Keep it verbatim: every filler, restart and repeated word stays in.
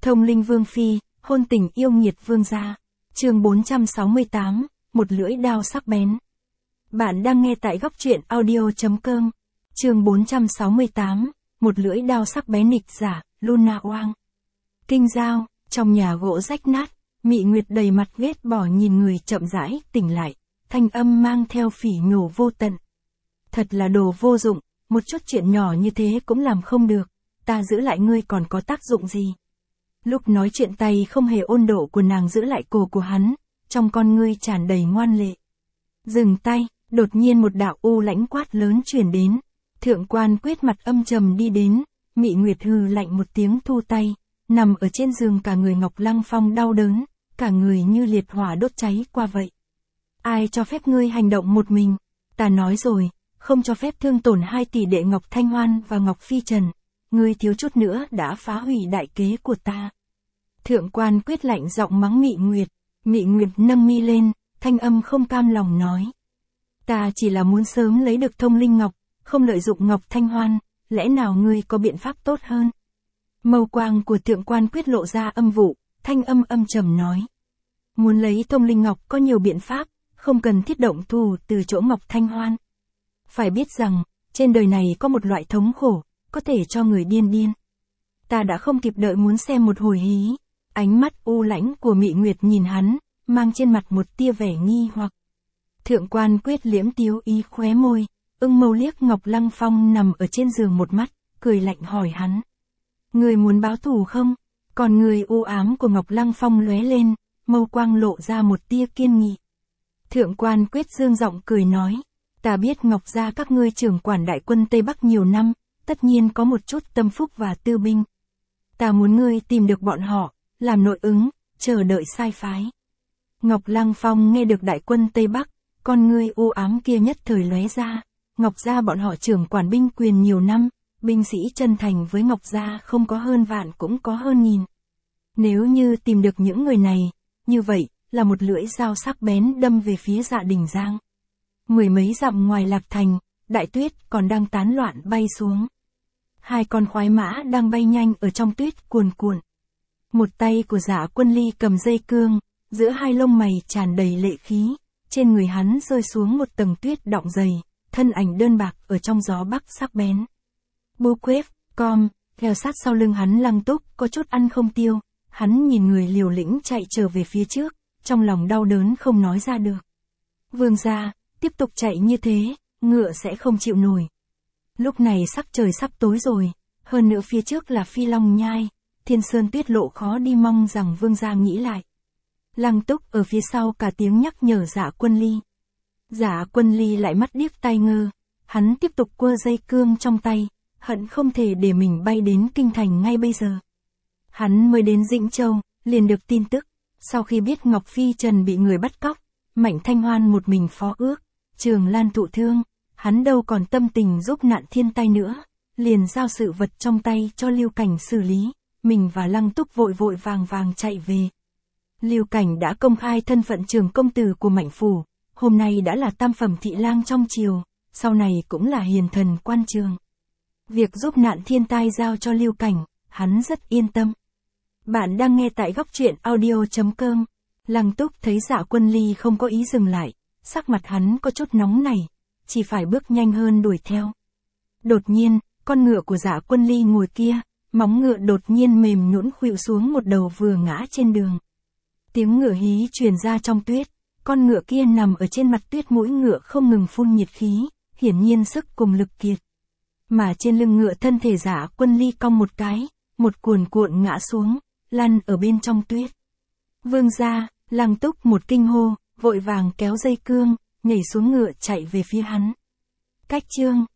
Thông linh vương phi, hôn tình yêu nghiệt vương gia. Chương bốn trăm sáu mươi tám, một lưỡi đao sắc bén. Bạn đang nghe tại góc truyện audio chấm com. Chương bốn trăm sáu mươi tám, một lưỡi đao sắc bén nghịch giả, Luna Oang. Kinh giao, trong nhà gỗ rách nát, Mị Nguyệt đầy mặt ghét bỏ nhìn người chậm rãi tỉnh lại, thanh âm mang theo phỉ nhổ vô tận. Thật là đồ vô dụng, một chút chuyện nhỏ như thế cũng làm không được, ta giữ lại ngươi còn có tác dụng gì? Lúc nói chuyện tay không hề ôn độ của nàng giữ lại cổ của hắn, trong con ngươi tràn đầy ngoan lệ. Dừng tay, đột nhiên một đạo u lãnh quát lớn truyền đến. Thượng quan Quyết mặt âm trầm đi đến, Mị Nguyệt hừ lạnh một tiếng thu tay, nằm ở trên giường cả người Ngọc Lăng Phong đau đớn, cả người như liệt hỏa đốt cháy qua vậy. Ai cho phép ngươi hành động một mình? Ta nói rồi, không cho phép thương tổn hai tỷ đệ Ngọc Thanh Hoan và Ngọc Phi Trần. Ngươi thiếu chút nữa đã phá hủy đại kế của ta. Thượng quan Quyết lạnh giọng mắng Mị Nguyệt. Mị Nguyệt nâng mi lên, thanh âm không cam lòng nói. Ta chỉ là muốn sớm lấy được thông linh ngọc, không lợi dụng Ngọc Thanh Hoan, lẽ nào ngươi có biện pháp tốt hơn? Mâu quang của thượng quan Quyết lộ ra âm vụ, thanh âm âm trầm nói. Muốn lấy thông linh ngọc có nhiều biện pháp, không cần thiết động thủ từ chỗ Ngọc Thanh Hoan. Phải biết rằng, trên đời này có một loại thống khổ, có thể cho người điên điên. Ta đã không kịp đợi muốn xem một hồi hí. Ánh mắt u lãnh của Mị Nguyệt nhìn hắn, mang trên mặt một tia vẻ nghi hoặc. Thượng quan Quyết liễm tiếu ý khóe môi, ưng mâu liếc Ngọc Lăng Phong nằm ở trên giường một mắt, cười lạnh hỏi hắn. Người muốn báo thù không? Còn người u ám của Ngọc Lăng Phong lóe lên, mâu quang lộ ra một tia kiên nghị. Thượng quan Quyết dương giọng cười nói, ta biết Ngọc gia các ngươi trưởng quản đại quân Tây Bắc nhiều năm, tất nhiên có một chút tâm phúc và tư binh. Ta muốn ngươi tìm được bọn họ, làm nội ứng, chờ đợi sai phái. Ngọc Lăng Phong nghe được đại quân Tây Bắc, con ngươi u ám kia nhất thời lóe ra. Ngọc gia bọn họ trưởng quản binh quyền nhiều năm, binh sĩ chân thành với Ngọc gia không có hơn vạn cũng có hơn nghìn. Nếu như tìm được những người này, như vậy, là một lưỡi dao sắc bén đâm về phía Dạ Đình Giang. Mười mấy dặm ngoài Lạc Thành, đại tuyết còn đang tán loạn bay xuống. Hai con khoái mã đang bay nhanh ở trong tuyết cuồn cuộn. Một tay của Dạ Quân Ly cầm dây cương, giữa hai lông mày tràn đầy lệ khí, trên người hắn rơi xuống một tầng tuyết đọng dày, thân ảnh đơn bạc ở trong gió bắc sắc bén. Bô Quếp, Com, theo sát sau lưng hắn Lăng Túc, có chút ăn không tiêu, hắn nhìn người liều lĩnh chạy trở về phía trước, trong lòng đau đớn không nói ra được. Vương gia, tiếp tục chạy như thế, ngựa sẽ không chịu nổi. Lúc này sắc trời sắp tối rồi, hơn nữa phía trước là Phi Long Nhai, Thiên Sơn tuyết lộ khó đi, mong rằng vương gia nghĩ lại. Lăng Túc ở phía sau cả tiếng nhắc nhở Dạ Quân Ly. Dạ Quân Ly lại mắt điếc tai ngơ, hắn tiếp tục quơ dây cương trong tay, hận không thể để mình bay đến kinh thành ngay bây giờ. Hắn mới đến Dĩnh Châu, liền được tin tức, sau khi biết Ngọc Phi Trần bị người bắt cóc, Mạnh Thanh Hoan một mình phó ước, Trường Lan thụ thương, hắn đâu còn tâm tình giúp nạn thiên tai nữa, liền giao sự vật trong tay cho Lưu Cảnh xử lý, mình và Lăng Túc vội vội vàng vàng chạy về. Lưu Cảnh đã công khai thân phận trường công tử của Mạnh phủ, hôm nay đã là tam phẩm thị lang trong triều, sau này cũng là hiền thần quan trường. Việc giúp nạn thiên tai giao cho Lưu Cảnh, hắn rất yên tâm. Bạn đang nghe tại góc truyện audio chấm com. Lăng Túc thấy Dạ Quân Ly không có ý dừng lại, sắc mặt hắn có chút nóng nảy, chỉ phải bước nhanh hơn đuổi theo. Đột nhiên, con ngựa của Dạ Quân Ly ngồi kia, móng ngựa đột nhiên mềm nhũn khuỵu xuống một đầu vừa ngã trên đường. Tiếng ngựa hí truyền ra trong tuyết, con ngựa kia nằm ở trên mặt tuyết, mũi ngựa không ngừng phun nhiệt khí, hiển nhiên sức cùng lực kiệt. Mà trên lưng ngựa thân thể Dạ Quân Ly cong một cái, một cuồn cuộn ngã xuống, lăn ở bên trong tuyết. Vương gia, Lăng Túc một kinh hô, vội vàng kéo dây cương, nhảy xuống ngựa chạy về phía hắn. Cách chương